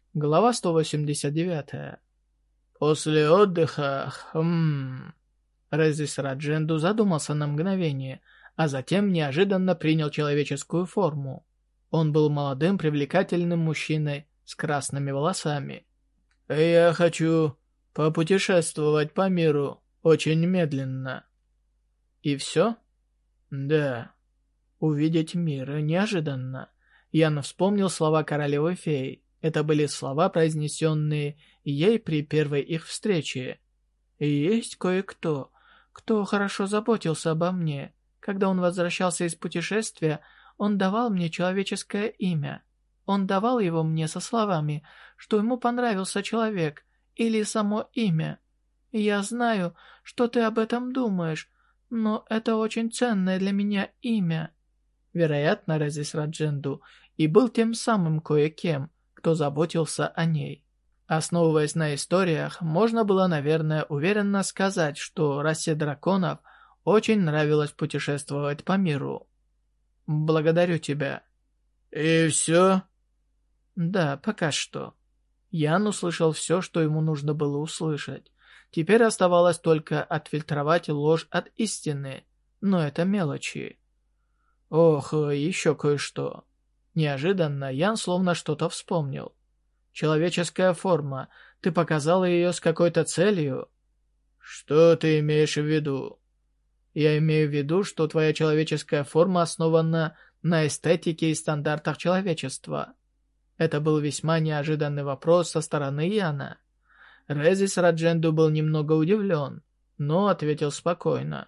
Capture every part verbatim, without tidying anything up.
Глава сто восемьдесят девять. После отдыха... Хм... Резис Радженду задумался на мгновение, а затем неожиданно принял человеческую форму. Он был молодым, привлекательным мужчиной с красными волосами. «Я хочу попутешествовать по миру очень медленно». «И все?» «Да. Увидеть мир неожиданно». Ян вспомнил слова королевы-феи. Это были слова, произнесенные ей при первой их встрече. «Есть кое-кто, кто хорошо заботился обо мне. Когда он возвращался из путешествия, он давал мне человеческое имя. Он давал его мне со словами, что ему понравился человек или само имя. Я знаю, что ты об этом думаешь, но это очень ценное для меня имя». Вероятно, Резис Радженду и был тем самым кое-кем, кто заботился о ней. Основываясь на историях, можно было, наверное, уверенно сказать, что расе драконов очень нравилось путешествовать по миру. «Благодарю тебя». «И все?» «Да, пока что». Ян услышал все, что ему нужно было услышать. Теперь оставалось только отфильтровать ложь от истины, но это мелочи. Ох, еще кое-что. Неожиданно Ян словно что-то вспомнил. «Человеческая форма. Ты показала ее с какой-то целью?» «Что ты имеешь в виду?» «Я имею в виду, что твоя человеческая форма основана на эстетике и стандартах человечества». Это был весьма неожиданный вопрос со стороны Яна. Резис Радженду был немного удивлен, но ответил спокойно.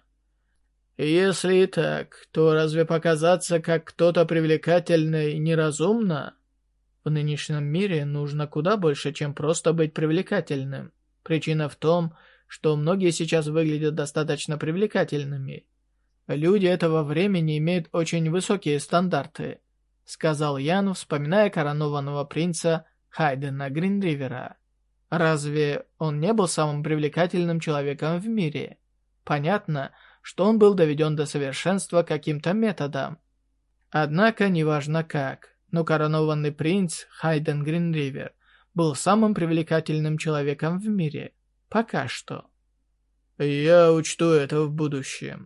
«Если и так, то разве показаться как кто-то привлекательный неразумно? В нынешнем мире нужно куда больше, чем просто быть привлекательным. Причина в том, что многие сейчас выглядят достаточно привлекательными. Люди этого времени имеют очень высокие стандарты», — сказал Ян, вспоминая коронованного принца Хайдена Гринривера. «Разве он не был самым привлекательным человеком в мире? Понятно, что он был доведен до совершенства каким-то методом. Однако, неважно как, но коронованный принц Хайден Гринривер был самым привлекательным человеком в мире. Пока что. Я учту это в будущем.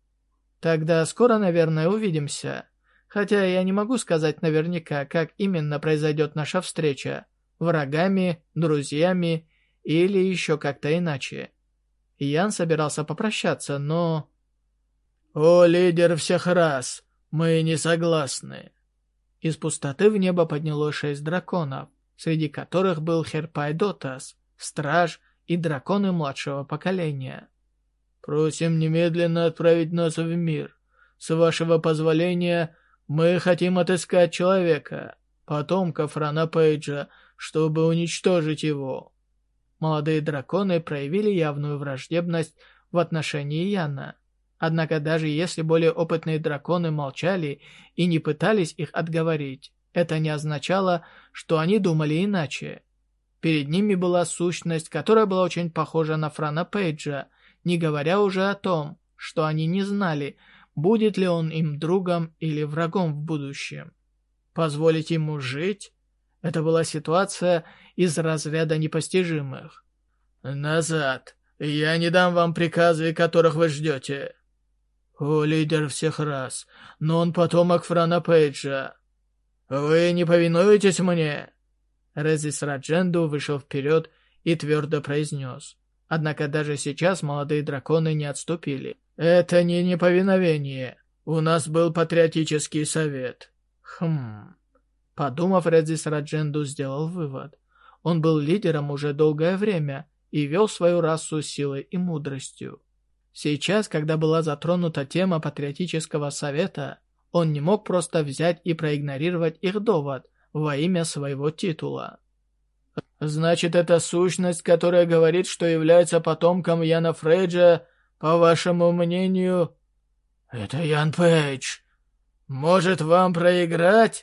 Тогда скоро, наверное, увидимся. Хотя я не могу сказать наверняка, как именно произойдет наша встреча. Врагами, друзьями или еще как-то иначе. Ян собирался попрощаться, но... «О, лидер всех рас, мы не согласны». Из пустоты в небо поднялось шесть драконов, среди которых был Херпайдотас, страж и драконы младшего поколения. «Просим немедленно отправить нас в мир. С вашего позволения, мы хотим отыскать человека, потомка Франа Пейджа, чтобы уничтожить его». Молодые драконы проявили явную враждебность в отношении Яна. Однако даже если более опытные драконы молчали и не пытались их отговорить, это не означало, что они думали иначе. Перед ними была сущность, которая была очень похожа на Франа Пейджа, не говоря уже о том, что они не знали, будет ли он им другом или врагом в будущем. Позволить ему жить? Это была ситуация из разряда непостижимых. «Назад! Я не дам вам приказы, которых вы ждете!» «О, лидер всех рас, но он потомок Франа Пейджа!» «Вы не повинуетесь мне?» Резис Радженду вышел вперед и твердо произнес. Однако даже сейчас молодые драконы не отступили. «Это не неповиновение. У нас был патриотический совет». «Хм...» Подумав, Резис Радженду сделал вывод. Он был лидером уже долгое время и вел свою расу силой и мудростью. Сейчас, когда была затронута тема патриотического совета, он не мог просто взять и проигнорировать их довод во имя своего титула. «Значит, это сущность, которая говорит, что является потомком Яна Фрейджа, по вашему мнению...» «Это Ян Пейдж. Может, вам проиграть?»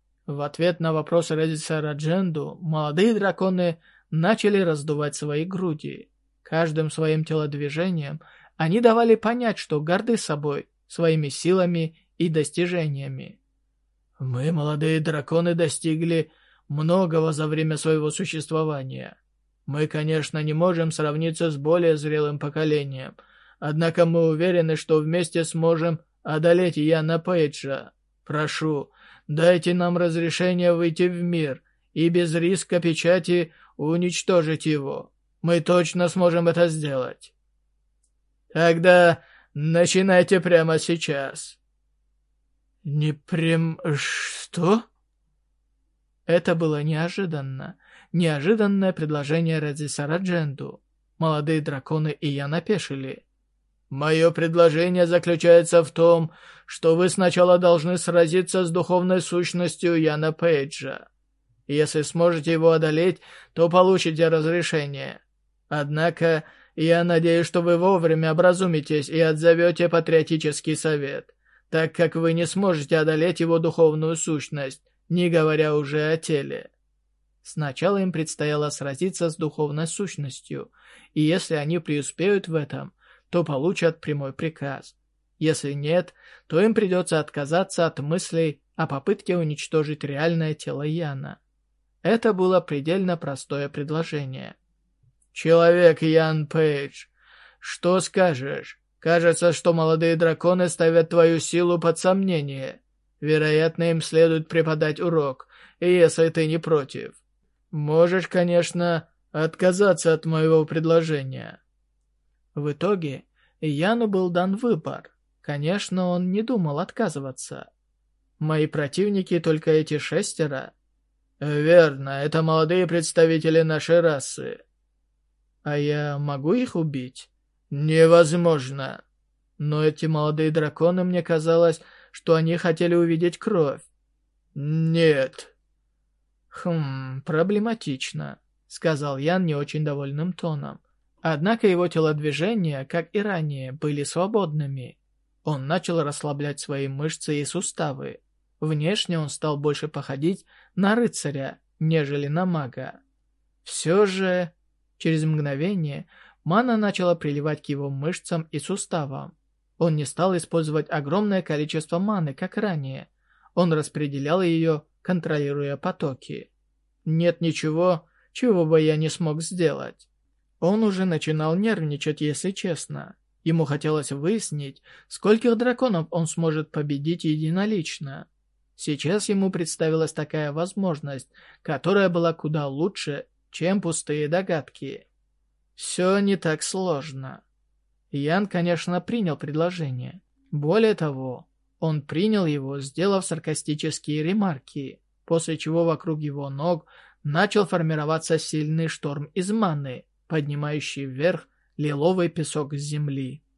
В ответ на вопрос Резиса Радженду молодые драконы начали раздувать свои груди. Каждым своим телодвижением они давали понять, что горды собой, своими силами и достижениями. «Мы, молодые драконы, достигли многого за время своего существования. Мы, конечно, не можем сравниться с более зрелым поколением, однако мы уверены, что вместе сможем одолеть Яна Пейджа. Прошу, дайте нам разрешение выйти в мир и без риска печати уничтожить его. Мы точно сможем это сделать. Тогда начинайте прямо сейчас. Не прям... что? Это было неожиданно. Неожиданное предложение Резиса Радженду. Молодые драконы и я напешили. Мое предложение заключается в том, что вы сначала должны сразиться с духовной сущностью Яна Пейджа. Если сможете его одолеть, то получите разрешение. Однако, я надеюсь, что вы вовремя образумитесь и отзовете патриотический совет, так как вы не сможете одолеть его духовную сущность, не говоря уже о теле. Сначала им предстояло сразиться с духовной сущностью, и если они преуспеют в этом, то получат прямой приказ. Если нет, то им придется отказаться от мыслей о попытке уничтожить реальное тело Яна. Это было предельно простое предложение. «Человек Ян Пейдж, что скажешь? Кажется, что молодые драконы ставят твою силу под сомнение. Вероятно, им следует преподать урок, если ты не против. Можешь, конечно, отказаться от моего предложения». В итоге Яну был дан выбор. Конечно, он не думал отказываться. Мои противники только эти шестеро. Верно, это молодые представители нашей расы. А я могу их убить? Невозможно. Но эти молодые драконы, мне казалось, что они хотели увидеть кровь. Нет. Хм, проблематично, сказал Ян не очень довольным тоном. Однако его телодвижения, как и ранее, были свободными. Он начал расслаблять свои мышцы и суставы. Внешне он стал больше походить на рыцаря, нежели на мага. Все же, через мгновение, мана начала приливать к его мышцам и суставам. Он не стал использовать огромное количество маны, как ранее. Он распределял ее, контролируя потоки. Нет ничего, чего бы я не смог сделать. Он уже начинал нервничать, если честно. Ему хотелось выяснить, скольких драконов он сможет победить единолично. Сейчас ему представилась такая возможность, которая была куда лучше, чем пустые догадки. Все не так сложно. Ян, конечно, принял предложение. Более того, он принял его, сделав саркастические ремарки, после чего вокруг его ног начал формироваться сильный шторм из маны, поднимающий вверх лиловый песок с земли.